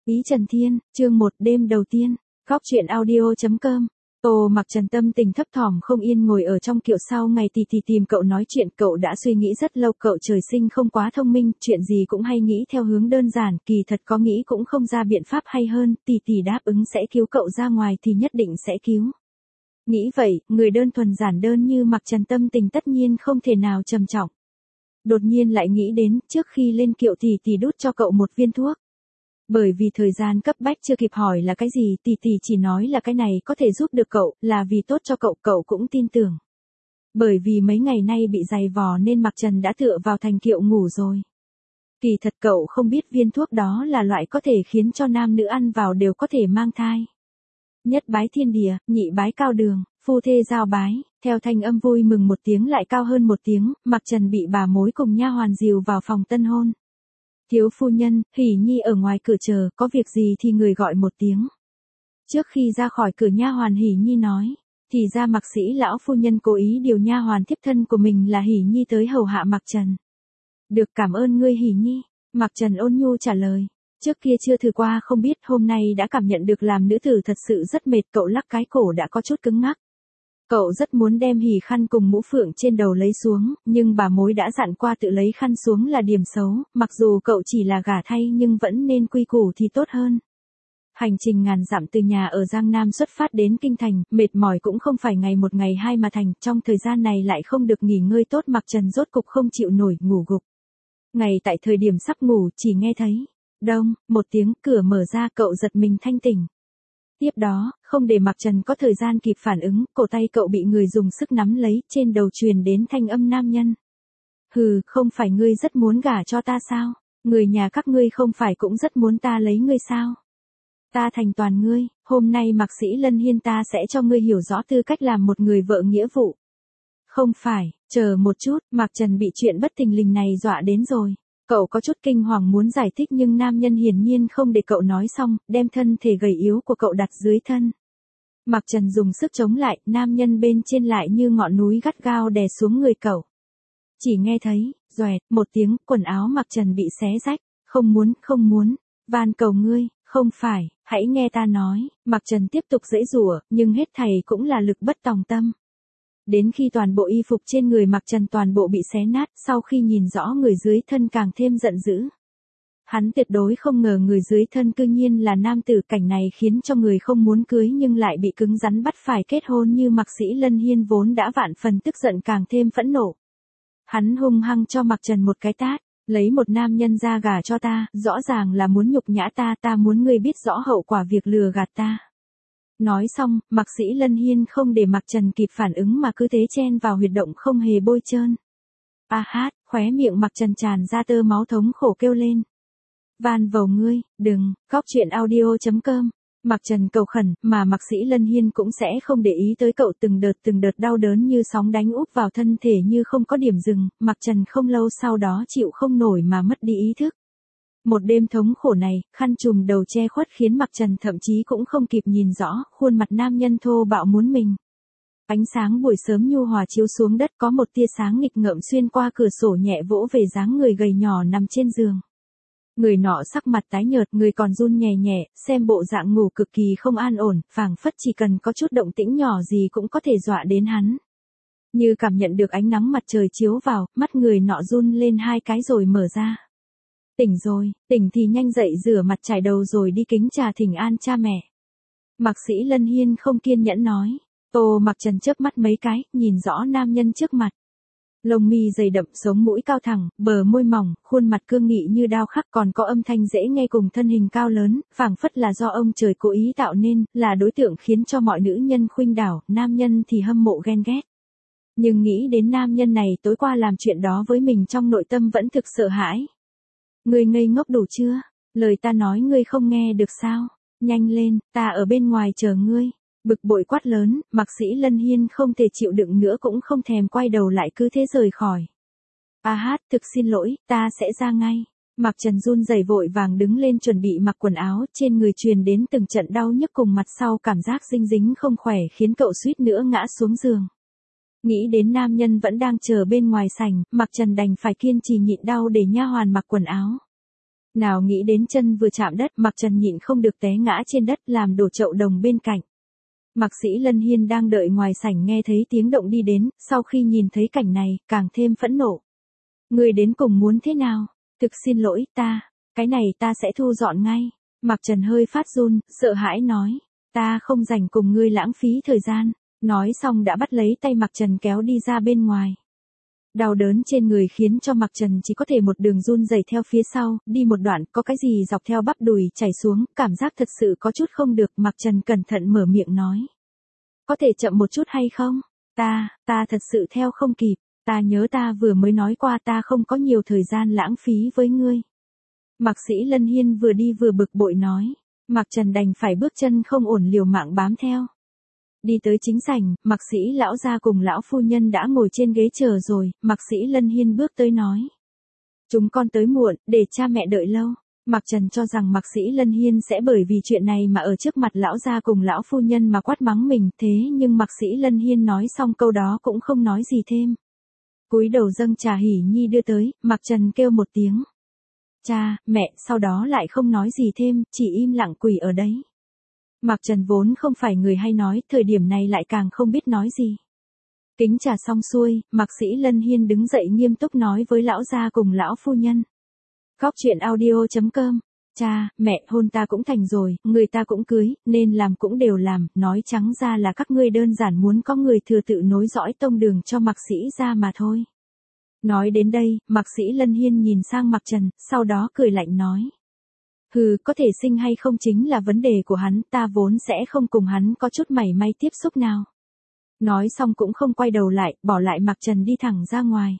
Ý Trần Thiên, chương 1 đêm đầu tiên, Góc truyện audio.com. Tô Mặc Trần tâm tình thấp thỏm không yên ngồi ở trong kiệu sau ngày thì tìm cậu nói chuyện. Cậu đã suy nghĩ rất lâu, cậu trời sinh không quá thông minh, chuyện gì cũng hay nghĩ theo hướng đơn giản, kỳ thật có nghĩ cũng không ra biện pháp hay hơn. Tỷ đáp ứng sẽ cứu cậu ra ngoài thì nhất định sẽ cứu. Nghĩ vậy, người đơn thuần giản đơn như Mặc Trần tâm tình tất nhiên không thể nào trầm trọng. Đột nhiên lại nghĩ đến, trước khi lên kiệu tỷ đút cho cậu một viên thuốc. Bởi vì thời gian cấp bách chưa kịp hỏi là cái gì, tỷ chỉ nói là cái này có thể giúp được cậu, là vì tốt cho cậu, cậu cũng tin tưởng. Bởi vì mấy ngày nay bị dày vò nên Mặc Trần đã tựa vào thành kiệu ngủ rồi. Kỳ thật cậu không biết viên thuốc đó là loại có thể khiến cho nam nữ ăn vào đều có thể mang thai. Nhất bái thiên địa, nhị bái cao đường, phu thê giao bái, theo thanh âm vui mừng một tiếng lại cao hơn một tiếng, Mặc Trần bị bà mối cùng nha hoàn dìu vào phòng tân hôn. Thiếu phu nhân, Hỉ Nhi ở ngoài cửa chờ, có việc gì thì người gọi một tiếng. Trước khi ra khỏi cửa nha hoàn Hỉ Nhi nói, thì ra Mặc Sĩ lão phu nhân cố ý điều nha hoàn tiếp thân của mình là Hỉ Nhi tới hầu hạ Mặc Trần. Được, cảm ơn ngươi Hỉ Nhi, Mặc Trần ôn nhu trả lời. Trước kia chưa thử qua không biết, hôm nay đã cảm nhận được làm nữ tử thật sự rất mệt. Cậu lắc cái cổ đã có chút cứng ngắc. Cậu rất muốn đem hỉ khăn cùng mũ phượng trên đầu lấy xuống, nhưng bà mối đã dặn qua tự lấy khăn xuống là điểm xấu, mặc dù cậu chỉ là gả thay nhưng vẫn nên quy củ thì tốt hơn. Hành trình ngàn dặm từ nhà ở Giang Nam xuất phát đến Kinh Thành, mệt mỏi cũng không phải ngày một ngày hai mà thành, trong thời gian này lại không được nghỉ ngơi tốt. Mặc Trần rốt cục không chịu nổi, ngủ gục. Ngày tại thời điểm sắp ngủ chỉ nghe thấy, đông, một tiếng cửa mở ra, cậu giật mình thanh tỉnh. Tiếp đó, không để Mặc Trần có thời gian kịp phản ứng, cổ tay cậu bị người dùng sức nắm lấy, trên đầu truyền đến thanh âm nam nhân. Hừ, không phải ngươi rất muốn gả cho ta sao? Người nhà các ngươi không phải cũng rất muốn ta lấy ngươi sao? Ta thành toàn ngươi, hôm nay Mạc Sĩ Lân Hiên ta sẽ cho ngươi hiểu rõ tư cách làm một người vợ nghĩa vụ. Không phải, chờ một chút, Mặc Trần bị chuyện bất thình lình này dọa đến rồi. Cậu có chút kinh hoàng muốn giải thích nhưng nam nhân hiển nhiên không để cậu nói xong, đem thân thể gầy yếu của cậu đặt dưới thân. Mặc Trần dùng sức chống lại, nam nhân bên trên lại như ngọn núi gắt gao đè xuống người cậu. Chỉ nghe thấy, doẹt, một tiếng, quần áo Mặc Trần bị xé rách. Không muốn, van cầu ngươi, không phải, hãy nghe ta nói. Mặc Trần tiếp tục giãy giụa, nhưng hết thảy cũng là lực bất tòng tâm. Đến khi toàn bộ y phục trên người Mặc Trần toàn bộ bị xé nát, sau khi nhìn rõ người dưới thân càng thêm giận dữ. Hắn tuyệt đối không ngờ người dưới thân cư nhiên là nam tử, cảnh này khiến cho người không muốn cưới nhưng lại bị cứng rắn bắt phải kết hôn như Mạc Sĩ Lân Hiên vốn đã vạn phần tức giận càng thêm phẫn nộ. Hắn hung hăng cho Mặc Trần một cái tát, lấy một nam nhân ra gả cho ta, rõ ràng là muốn nhục nhã ta, ta muốn ngươi biết rõ hậu quả việc lừa gạt ta. Nói xong, Mạc Sĩ Lân Hiên không để Mặc Trần kịp phản ứng mà cứ thế chen vào huyệt động không hề bôi trơn. A hát, khóe miệng Mặc Trần tràn ra tơ máu thống khổ kêu lên. Van vầu ngươi, đừng, Góc truyện audio.com. Mặc Trần cầu khẩn, mà Mạc Sĩ Lân Hiên cũng sẽ không để ý tới cậu, từng đợt đau đớn như sóng đánh úp vào thân thể như không có điểm dừng. Mặc Trần không lâu sau đó chịu không nổi mà mất đi ý thức. Một đêm thống khổ này, khăn trùm đầu che khuất khiến Mặc Trần thậm chí cũng không kịp nhìn rõ, khuôn mặt nam nhân thô bạo muốn mình. Ánh sáng buổi sớm nhu hòa chiếu xuống đất, có một tia sáng nghịch ngợm xuyên qua cửa sổ nhẹ vỗ về dáng người gầy nhỏ nằm trên giường. Người nọ sắc mặt tái nhợt, người còn run nhẹ nhẹ, xem bộ dạng ngủ cực kỳ không an ổn, phảng phất chỉ cần có chút động tĩnh nhỏ gì cũng có thể dọa đến hắn. Như cảm nhận được ánh nắng mặt trời chiếu vào, mắt người nọ run lên hai cái rồi mở ra. Tỉnh rồi, tỉnh thì nhanh dậy rửa mặt trải đầu rồi đi kính trà thỉnh an cha mẹ. Mạc Sĩ Lân Hiên không kiên nhẫn nói. Tô Mặc Trần chớp mắt mấy cái, nhìn rõ nam nhân trước mặt. Lông mi dày đậm, sống mũi cao thẳng, bờ môi mỏng, khuôn mặt cương nghị như đao khắc, còn có âm thanh dễ nghe cùng thân hình cao lớn, phảng phất là do ông trời cố ý tạo nên, là đối tượng khiến cho mọi nữ nhân khuynh đảo, nam nhân thì hâm mộ ghen ghét. Nhưng nghĩ đến nam nhân này tối qua làm chuyện đó với mình, trong nội tâm vẫn thực sợ hãi. Ngươi ngây ngốc đủ chưa? Lời ta nói ngươi không nghe được sao? Nhanh lên, ta ở bên ngoài chờ ngươi. Bực bội quát lớn, Mạc Sĩ Lân Hiên không thể chịu đựng nữa cũng không thèm quay đầu lại, cứ thế rời khỏi. A hát, thực xin lỗi, ta sẽ ra ngay. Mặc Trần run rẩy vội vàng đứng lên chuẩn bị mặc quần áo, trên người truyền đến từng trận đau nhức cùng mặt sau cảm giác dinh dính không khỏe khiến cậu suýt nữa ngã xuống giường. Nghĩ đến nam nhân vẫn đang chờ bên ngoài sảnh, Mặc Trần đành phải kiên trì nhịn đau để nha hoàn mặc quần áo. Nào nghĩ đến chân vừa chạm đất, Mạc Trần nhịn không được té ngã trên đất làm đổ chậu đồng bên cạnh. Mạc Sĩ Lân Hiên đang đợi ngoài sảnh nghe thấy tiếng động đi đến, sau khi nhìn thấy cảnh này, càng thêm phẫn nộ. Người đến cùng muốn thế nào? Thực xin lỗi, cái này ta sẽ thu dọn ngay. Mạc Trần hơi phát run, sợ hãi nói. Ta không rảnh cùng ngươi lãng phí thời gian. Nói xong đã bắt lấy tay Mạc Trần kéo đi ra bên ngoài. Đau đớn trên người khiến cho Mạc Trần chỉ có thể một đường run rẩy theo phía sau, đi một đoạn có cái gì dọc theo bắp đùi chảy xuống, cảm giác thật sự có chút không được. Mạc Trần cẩn thận mở miệng nói. Có thể chậm một chút hay không? Ta thật sự theo không kịp, ta nhớ ta vừa mới nói qua ta không có nhiều thời gian lãng phí với ngươi. Mạc Sĩ Lân Hiên vừa đi vừa bực bội nói. Mạc Trần đành phải bước chân không ổn liều mạng bám theo. Đi tới chính sảnh, Mạc Sĩ lão gia cùng lão phu nhân đã ngồi trên ghế chờ rồi, Mạc Sĩ Lân Hiên bước tới nói. Chúng con tới muộn, để cha mẹ đợi lâu. Mạc Trần cho rằng Mạc Sĩ Lân Hiên sẽ bởi vì chuyện này mà ở trước mặt lão gia cùng lão phu nhân mà quát mắng mình, thế nhưng Mạc Sĩ Lân Hiên nói xong câu đó cũng không nói gì thêm. Cúi đầu dâng trà hỉ nhi đưa tới, Mạc Trần kêu một tiếng. Cha, mẹ, sau đó lại không nói gì thêm, chỉ im lặng quỳ ở đấy. Mạc Trần vốn không phải người hay nói, thời điểm này lại càng không biết nói gì. Kính trà xong xuôi, Mạc Sĩ Lân Hiên đứng dậy nghiêm túc nói với lão gia cùng lão phu nhân. Góc chuyện audio.com. Cha, mẹ, hôn ta cũng thành rồi, người ta cũng cưới, nên làm cũng đều làm, nói trắng ra là các ngươi đơn giản muốn có người thừa tự nối dõi tông đường cho Mạc Sĩ ra mà thôi. Nói đến đây, Mạc Sĩ Lân Hiên nhìn sang Mạc Trần, sau đó cười lạnh nói. Hừ, có thể sinh hay không chính là vấn đề của hắn, ta vốn sẽ không cùng hắn có chút mảy may tiếp xúc nào. Nói xong cũng không quay đầu lại, bỏ lại Mạc Trần đi thẳng ra ngoài.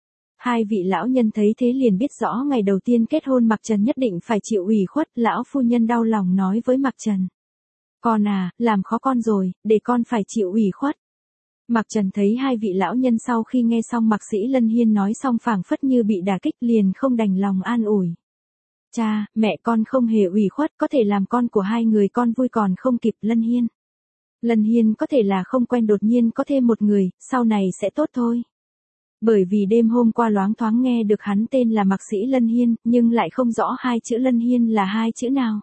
Hai vị lão nhân thấy thế liền biết rõ ngày đầu tiên kết hôn Mạc Trần nhất định phải chịu ủy khuất, lão phu nhân đau lòng nói với Mạc Trần. Con à, làm khó con rồi, để con phải chịu ủy khuất. Mạc Trần thấy hai vị lão nhân sau khi nghe xong Mạc Sĩ Lân Hiên nói xong phảng phất như bị đả kích liền không đành lòng an ủi. Cha, mẹ con không hề ủy khuất, có thể làm con của hai người con vui còn không kịp. Lân Hiên. Lân Hiên có thể là không quen đột nhiên có thêm một người, sau này sẽ tốt thôi. Bởi vì đêm hôm qua loáng thoáng nghe được hắn tên là Mạc Sĩ Lân Hiên, nhưng lại không rõ hai chữ Lân Hiên là hai chữ nào.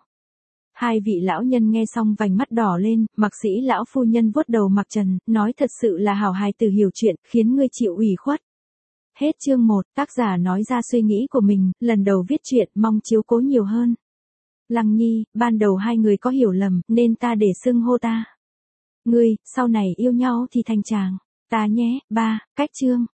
Hai vị lão nhân nghe xong vành mắt đỏ lên, Mạc Sĩ lão phu nhân vuốt đầu Mạc Trần, nói thật sự là hảo hài tử hiểu chuyện, khiến ngươi chịu ủy khuất. Hết chương 1, tác giả nói ra suy nghĩ của mình, lần đầu viết truyện, mong chiếu cố nhiều hơn. Lăng Nhi, ban đầu hai người có hiểu lầm, nên ta để xưng hô ta. Ngươi, sau này yêu nhau thì thành chàng. Ta nhé, 3, cách chương.